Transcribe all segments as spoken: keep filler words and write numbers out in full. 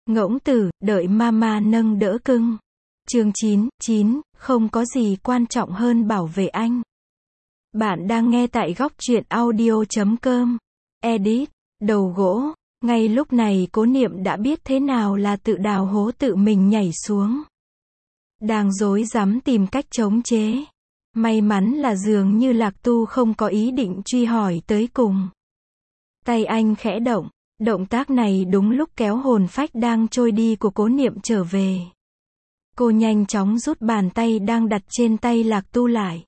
Ngỗng Tử, đợi mama nâng đỡ cưng. Chương chín, chín, không có gì quan trọng hơn bảo vệ anh. Bạn đang nghe tại góc truyện audio chấm com. Edit, đầu gỗ. Ngay lúc này Cố Niệm đã biết thế nào là tự đào hố tự mình nhảy xuống. Đang rối rắm tìm cách chống chế. May mắn là dường như Lạc Tu không có ý định truy hỏi tới cùng. Tay anh khẽ động. Động tác này đúng lúc kéo hồn phách đang trôi đi của Cố Niệm trở về. Cô nhanh chóng rút bàn tay đang đặt trên tay Lạc Tu lại.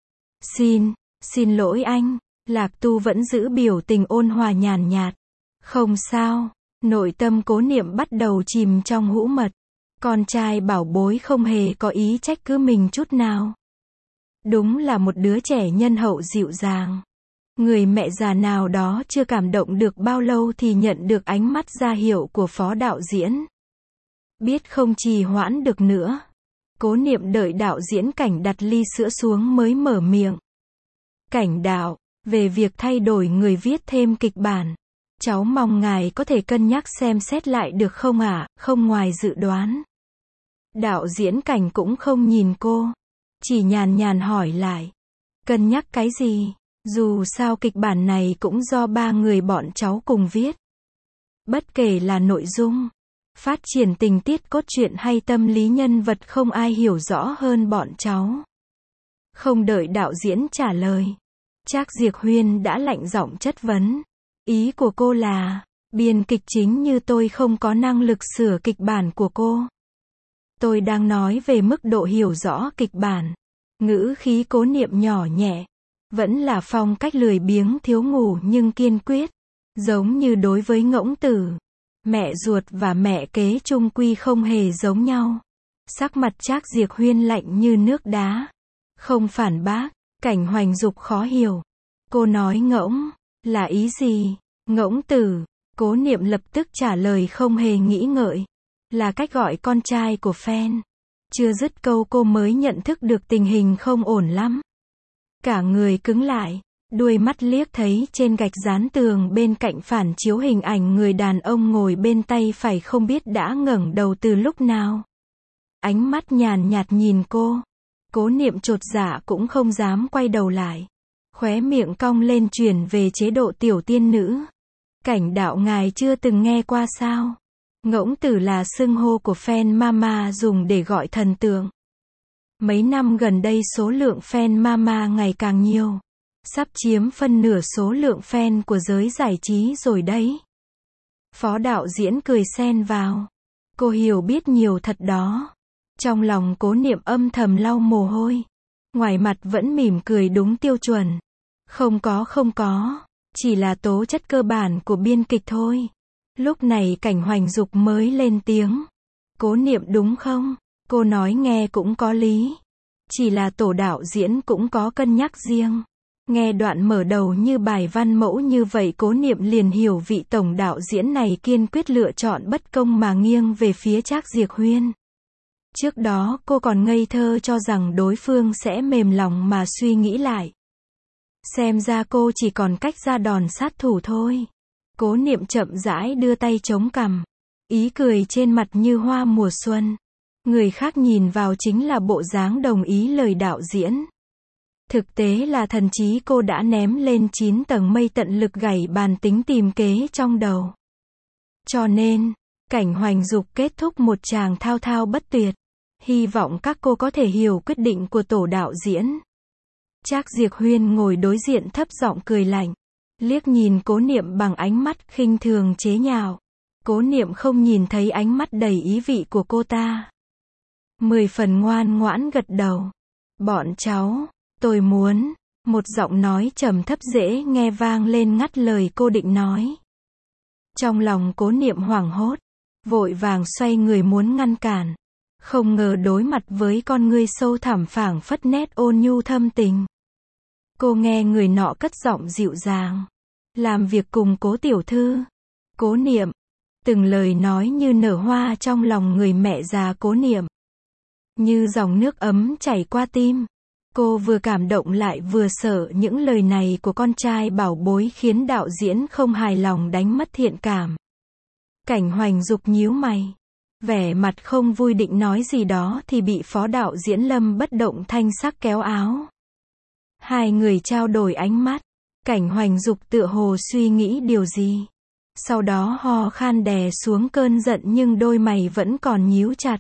Xin, xin lỗi anh. Lạc Tu vẫn giữ biểu tình ôn hòa nhàn nhạt. Không sao. Nội tâm Cố Niệm bắt đầu chìm trong hũ mật. Con trai bảo bối không hề có ý trách cứ mình chút nào. Đúng là một đứa trẻ nhân hậu dịu dàng. Người mẹ già nào đó chưa cảm động được bao lâu thì nhận được ánh mắt ra hiệu của phó đạo diễn. Biết không trì hoãn được nữa. Cố Niệm đợi đạo diễn Cảnh đặt ly sữa xuống mới mở miệng. Cảnh đạo, về việc thay đổi người viết thêm kịch bản. Cháu mong ngài có thể cân nhắc xem xét lại được không ạ, à? Không ngoài dự đoán. Đạo diễn Cảnh cũng không nhìn cô. Chỉ nhàn nhàn hỏi lại. Cân nhắc cái gì? Dù sao kịch bản này cũng do ba người bọn cháu cùng viết. Bất kể là nội dung, phát triển tình tiết cốt truyện hay tâm lý nhân vật không ai hiểu rõ hơn bọn cháu. Không đợi đạo diễn trả lời, Trác Diệc Huyên đã lạnh giọng chất vấn. Ý của cô là, biên kịch chính như tôi không có năng lực sửa kịch bản của cô. Tôi đang nói về mức độ hiểu rõ kịch bản. Ngữ khí Cố Niệm nhỏ nhẹ. Vẫn là phong cách lười biếng thiếu ngủ nhưng kiên quyết. Giống như đối với Ngỗng Tử. Mẹ ruột và mẹ kế chung quy không hề giống nhau. Sắc mặt Trác Diệc Huyên lạnh như nước đá. Không phản bác. Cảnh Hoành Dục khó hiểu. Cô nói ngỗng, là ý gì? Ngỗng Tử. Cố Niệm lập tức trả lời không hề nghĩ ngợi. Là cách gọi con trai của fan. Chưa dứt câu cô mới nhận thức được tình hình không ổn lắm. Cả người cứng lại, đuôi mắt liếc thấy trên gạch dán tường bên cạnh phản chiếu hình ảnh người đàn ông ngồi bên tay phải không biết đã ngẩng đầu từ lúc nào. Ánh mắt nhàn nhạt nhìn cô. Cố Niệm chột dạ cũng không dám quay đầu lại. Khóe miệng cong lên chuyển về chế độ tiểu tiên nữ. Cảnh đạo ngài chưa từng nghe qua sao? Ngỗng Tử là xưng hô của fan mama dùng để gọi thần tượng. Mấy năm gần đây số lượng fan mama ngày càng nhiều. Sắp chiếm phân nửa số lượng fan của giới giải trí rồi đấy. Phó đạo diễn cười xen vào. Cô hiểu biết nhiều thật đó. Trong lòng Cố Niệm âm thầm lau mồ hôi. Ngoài mặt vẫn mỉm cười đúng tiêu chuẩn. Không có không có. Chỉ là tố chất cơ bản của biên kịch thôi. Lúc này Cảnh Hoành Dục mới lên tiếng. Cố Niệm đúng không? Cô nói nghe cũng có lý. Chỉ là tổ đạo diễn cũng có cân nhắc riêng. Nghe đoạn mở đầu như bài văn mẫu như vậy Cố Niệm liền hiểu vị tổng đạo diễn này kiên quyết lựa chọn bất công mà nghiêng về phía Trác Diệc Huyên. Trước đó cô còn ngây thơ cho rằng đối phương sẽ mềm lòng mà suy nghĩ lại. Xem ra cô chỉ còn cách ra đòn sát thủ thôi. Cố Niệm chậm rãi đưa tay chống cằm. Ý cười trên mặt như hoa mùa xuân. Người khác nhìn vào chính là bộ dáng đồng ý lời đạo diễn. Thực tế là thần trí cô đã ném lên chín tầng mây tận lực gảy bàn tính tìm kế trong đầu. Cho nên, Cảnh Hoành Dục kết thúc một tràng thao thao bất tuyệt. Hy vọng các cô có thể hiểu quyết định của tổ đạo diễn. Trác Diệc Huyên ngồi đối diện thấp giọng cười lạnh. Liếc nhìn Cố Niệm bằng ánh mắt khinh thường chế nhạo. Cố Niệm không nhìn thấy ánh mắt đầy ý vị của cô ta. Mười phần ngoan ngoãn gật đầu. Bọn cháu, tôi muốn, một giọng nói trầm thấp dễ nghe vang lên ngắt lời cô định nói. Trong lòng Cố Niệm hoảng hốt, vội vàng xoay người muốn ngăn cản. Không ngờ đối mặt với con ngươi sâu thẳm phảng phất nét ôn nhu thâm tình. Cô nghe người nọ cất giọng dịu dàng. Làm việc cùng Cố tiểu thư. Cố Niệm. Từng lời nói như nở hoa trong lòng người mẹ già Cố Niệm. Như dòng nước ấm chảy qua tim. Cô vừa cảm động lại vừa sợ những lời này của con trai bảo bối khiến đạo diễn không hài lòng đánh mất thiện cảm. Cảnh Hoành Dục nhíu mày, vẻ mặt không vui định nói gì đó thì bị phó đạo diễn Lâm bất động thanh sắc kéo áo. Hai người trao đổi ánh mắt, Cảnh Hoành Dục tựa hồ suy nghĩ điều gì. Sau đó ho khan đè xuống cơn giận nhưng đôi mày vẫn còn nhíu chặt.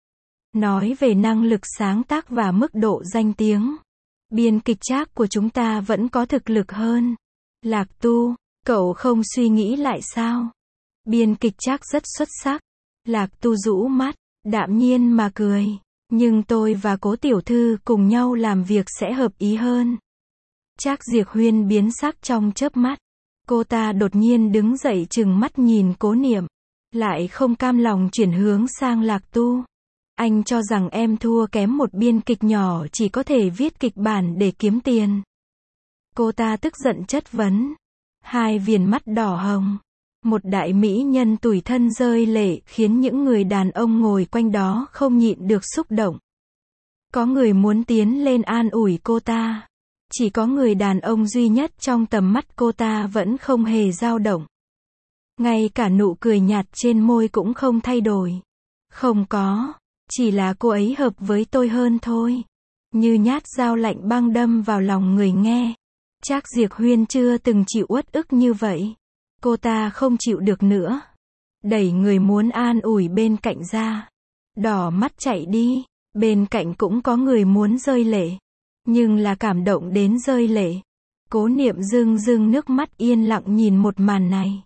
Nói về năng lực sáng tác và mức độ danh tiếng, biên kịch Trác của chúng ta vẫn có thực lực hơn. Lạc Tu, cậu không suy nghĩ lại sao? Biên kịch Trác rất xuất sắc. Lạc Tu rũ mắt, đạm nhiên mà cười. Nhưng tôi và Cố tiểu thư cùng nhau làm việc sẽ hợp ý hơn. Trác Diệc Huyên biến sắc trong chớp mắt. Cô ta đột nhiên đứng dậy trừng mắt nhìn Cố Niệm, lại không cam lòng chuyển hướng sang Lạc Tu. Anh cho rằng em thua kém một biên kịch nhỏ chỉ có thể viết kịch bản để kiếm tiền. Cô ta tức giận chất vấn. Hai viền mắt đỏ hồng. Một đại mỹ nhân tủi thân rơi lệ khiến những người đàn ông ngồi quanh đó không nhịn được xúc động. Có người muốn tiến lên an ủi cô ta. Chỉ có người đàn ông duy nhất trong tầm mắt cô ta vẫn không hề dao động. Ngay cả nụ cười nhạt trên môi cũng không thay đổi. Không có, chỉ là cô ấy hợp với tôi hơn thôi. Như nhát dao lạnh băng đâm vào lòng người nghe. Trác Diệc Huyên chưa từng chịu uất ức như vậy. Cô ta không chịu được nữa. Đẩy người muốn an ủi bên cạnh ra. Đỏ mắt chạy đi. Bên cạnh cũng có người muốn rơi lệ. Nhưng là cảm động đến rơi lệ. Cố Niệm rưng rưng nước mắt yên lặng nhìn một màn này.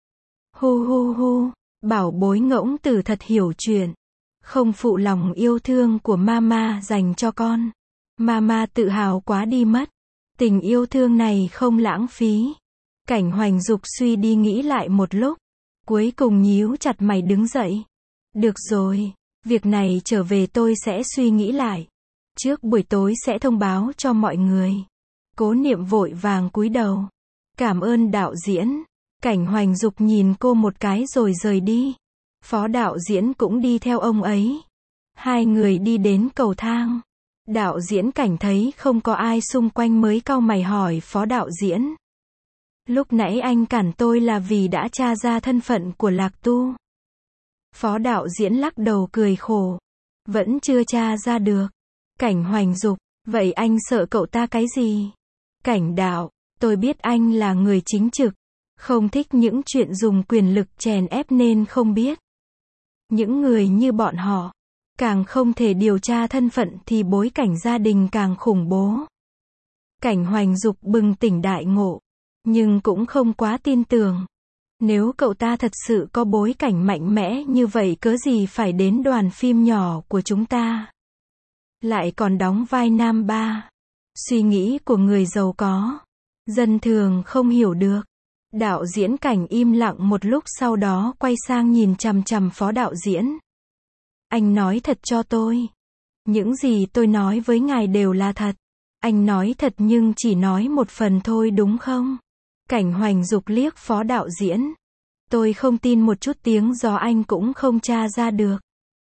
Hu hu hu, bảo bối ngỗng tử thật hiểu chuyện. Không phụ lòng yêu thương của mama dành cho con. Mama tự hào quá đi mất. Tình yêu thương này không lãng phí. Cảnh Hoành Dục suy đi nghĩ lại một lúc. Cuối cùng nhíu chặt mày đứng dậy. Được rồi, việc này trở về tôi sẽ suy nghĩ lại. Trước buổi tối sẽ thông báo cho mọi người. Cố Niệm vội vàng cúi đầu. Cảm ơn đạo diễn. Cảnh Hoành Dục nhìn cô một cái rồi rời đi. Phó đạo diễn cũng đi theo ông ấy. Hai người đi đến cầu thang. Đạo diễn Cảnh thấy không có ai xung quanh mới cau mày hỏi phó đạo diễn. Lúc nãy anh cản tôi là vì đã tra ra thân phận của Lạc Tu. Phó đạo diễn lắc đầu cười khổ. Vẫn chưa tra ra được. Cảnh Hoành Dục, vậy anh sợ cậu ta cái gì? Cảnh đạo, tôi biết anh là người chính trực. Không thích những chuyện dùng quyền lực chèn ép nên không biết. Những người như bọn họ, càng không thể điều tra thân phận thì bối cảnh gia đình càng khủng bố. Cảnh Hoành Dục bừng tỉnh đại ngộ, nhưng cũng không quá tin tưởng. Nếu cậu ta thật sự có bối cảnh mạnh mẽ như vậy cớ gì phải đến đoàn phim nhỏ của chúng ta. Lại còn đóng vai nam ba. Suy nghĩ của người giàu có, dân thường không hiểu được. Đạo diễn Cảnh im lặng một lúc sau đó quay sang nhìn chằm chằm phó đạo diễn. Anh nói thật cho tôi. Những gì tôi nói với ngài đều là thật. Anh nói thật nhưng chỉ nói một phần thôi đúng không? Cảnh Hoành Dục liếc phó đạo diễn. Tôi không tin một chút tiếng gió anh cũng không tra ra được.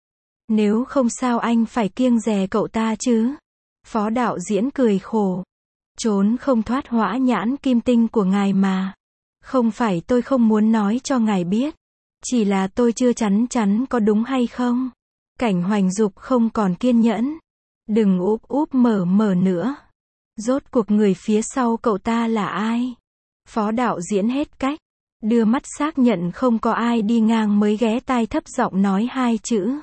Nếu không sao anh phải kiêng dè cậu ta chứ? Phó đạo diễn cười khổ. Trốn không thoát hỏa nhãn kim tinh của ngài mà. Không phải tôi không muốn nói cho ngài biết. Chỉ là tôi chưa chắn chắn có đúng hay không. Cảnh Hoành Dục không còn kiên nhẫn. Đừng úp úp mở mở nữa. Rốt cuộc người phía sau cậu ta là ai? Phó đạo diễn hết cách. Đưa mắt xác nhận không có ai đi ngang mới ghé tai thấp giọng nói hai chữ.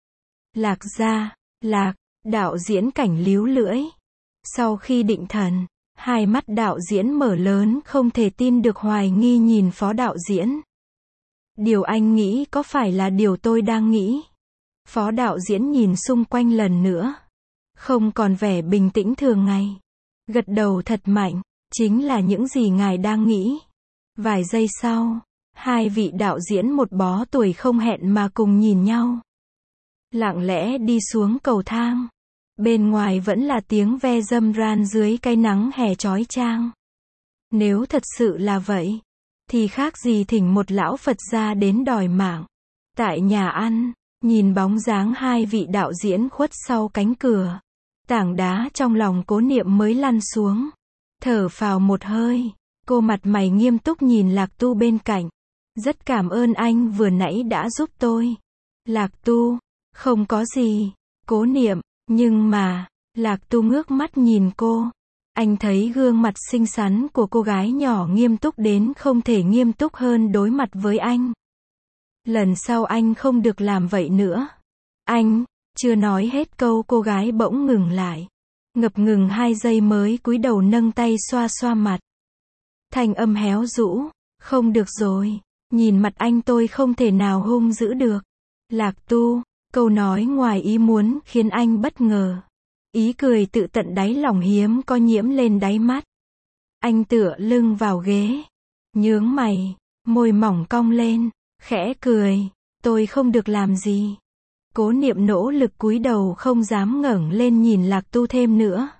Lạc gia, Lạc, đạo diễn Cảnh líu lưỡi. Sau khi định thần, hai mắt đạo diễn mở lớn không thể tin được hoài nghi nhìn phó đạo diễn. Điều anh nghĩ có phải là điều tôi đang nghĩ? Phó đạo diễn nhìn xung quanh lần nữa. Không còn vẻ bình tĩnh thường ngày. Gật đầu thật mạnh, chính là những gì ngài đang nghĩ. Vài giây sau, hai vị đạo diễn một bó tuổi không hẹn mà cùng nhìn nhau. Lặng lẽ đi xuống cầu thang. Bên ngoài vẫn là tiếng ve râm ran dưới cái nắng hè chói chang. Nếu thật sự là vậy, thì khác gì thỉnh một lão Phật ra đến đòi mạng. Tại nhà ăn, nhìn bóng dáng hai vị đạo diễn khuất sau cánh cửa. Tảng đá trong lòng Cố Niệm mới lăn xuống. Thở phào một hơi, cô mặt mày nghiêm túc nhìn Lạc Tu bên cạnh. Rất cảm ơn anh vừa nãy đã giúp tôi. Lạc Tu, không có gì. Cố Niệm, nhưng mà, Lạc Tu ngước mắt nhìn cô. Anh thấy gương mặt xinh xắn của cô gái nhỏ nghiêm túc đến không thể nghiêm túc hơn đối mặt với anh. Lần sau anh không được làm vậy nữa. Anh, chưa nói hết câu cô gái bỗng ngừng lại. Ngập ngừng hai giây mới cúi đầu nâng tay xoa xoa mặt. Thanh âm héo rũ, không được rồi, nhìn mặt anh tôi không thể nào hung dữ được. Lạc Tu, câu nói ngoài ý muốn khiến anh bất ngờ. Ý cười tự tận đáy lòng hiếm có nhiễm lên đáy mắt. Anh tựa lưng vào ghế, nhướng mày, môi mỏng cong lên, khẽ cười, tôi không được làm gì. Cố Niệm nỗ lực cúi đầu không dám ngẩng lên nhìn Lạc Tu thêm nữa.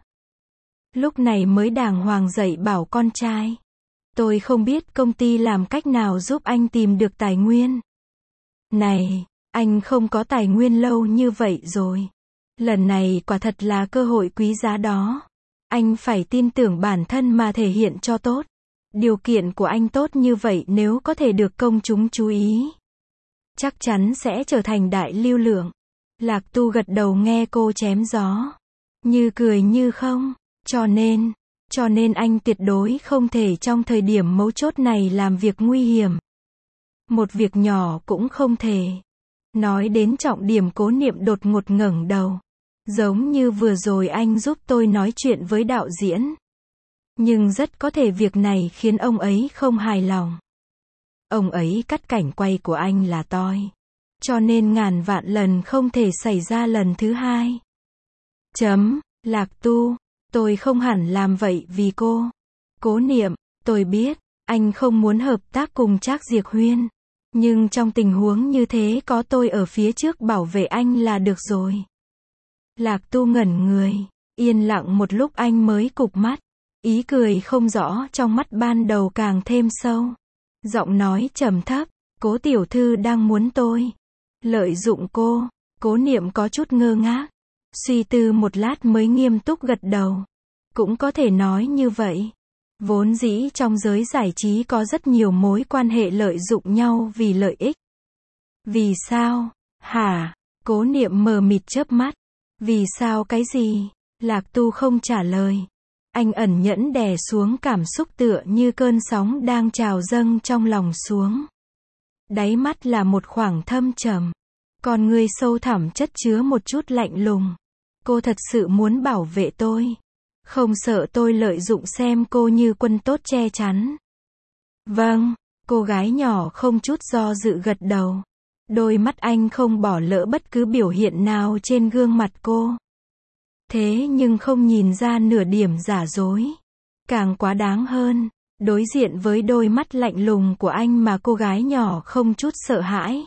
Lúc này mới đàng hoàng dạy bảo con trai. Tôi không biết công ty làm cách nào giúp anh tìm được tài nguyên. Này, anh không có tài nguyên lâu như vậy rồi. Lần này quả thật là cơ hội quý giá đó. Anh phải tin tưởng bản thân mà thể hiện cho tốt. Điều kiện của anh tốt như vậy nếu có thể được công chúng chú ý, chắc chắn sẽ trở thành đại lưu lượng. Lạc Tu gật đầu nghe cô chém gió. Như cười như không. Cho nên, cho nên anh tuyệt đối không thể trong thời điểm mấu chốt này làm việc nguy hiểm. Một việc nhỏ cũng không thể. Nói đến trọng điểm Cố Niệm đột ngột ngẩng đầu. Giống như vừa rồi anh giúp tôi nói chuyện với đạo diễn. Nhưng rất có thể việc này khiến ông ấy không hài lòng. Ông ấy cắt cảnh quay của anh là toi. Cho nên ngàn vạn lần không thể xảy ra lần thứ hai. Chấm, Lạc Tu, tôi không hẳn làm vậy vì cô. Cố Niệm, tôi biết, anh không muốn hợp tác cùng Trác Diệc Huyên. Nhưng trong tình huống như thế có tôi ở phía trước bảo vệ anh là được rồi. Lạc Tu ngẩn người, yên lặng một lúc anh mới cụp mắt. Ý cười không rõ trong mắt ban đầu càng thêm sâu. Giọng nói trầm thấp, Cố tiểu thư đang muốn tôi lợi dụng cô. Cố Niệm có chút ngơ ngác. Suy tư một lát mới nghiêm túc gật đầu. Cũng có thể nói như vậy. Vốn dĩ trong giới giải trí có rất nhiều mối quan hệ lợi dụng nhau vì lợi ích. Vì sao? Hả? Cố Niệm mờ mịt chớp mắt. Vì sao cái gì? Lạc Tu không trả lời. Anh ẩn nhẫn đè xuống cảm xúc tựa như cơn sóng đang trào dâng trong lòng xuống. Đáy mắt là một khoảng thâm trầm. Con người sâu thẳm chất chứa một chút lạnh lùng. Cô thật sự muốn bảo vệ tôi. Không sợ tôi lợi dụng xem cô như quân tốt che chắn. Vâng, cô gái nhỏ không chút do dự gật đầu. Đôi mắt anh không bỏ lỡ bất cứ biểu hiện nào trên gương mặt cô. Thế nhưng không nhìn ra nửa điểm giả dối. Càng quá đáng hơn, đối diện với đôi mắt lạnh lùng của anh mà cô gái nhỏ không chút sợ hãi.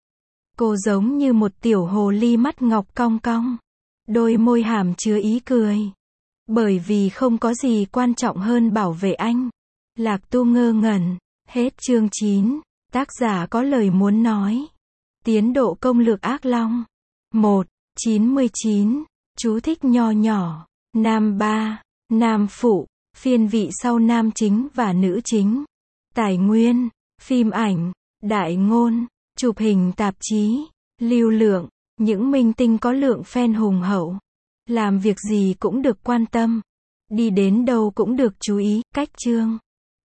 Cô giống như một tiểu hồ ly mắt ngọc cong cong. Đôi môi hàm chứa ý cười. Bởi vì không có gì quan trọng hơn bảo vệ anh. Lạc Tu ngơ ngẩn. Hết chương chín. Tác giả có lời muốn nói. Tiến độ công lược ác long. một. chín mươi chín. Chú thích nho nhỏ. Nam ba. Nam phụ. Phiên vị sau nam chính và nữ chính. Tài nguyên. Phim ảnh. Đại ngôn. Chụp hình tạp chí. Lưu lượng. Những minh tinh có lượng fan hùng hậu. Làm việc gì cũng được quan tâm. Đi đến đâu cũng được chú ý. Cách chương.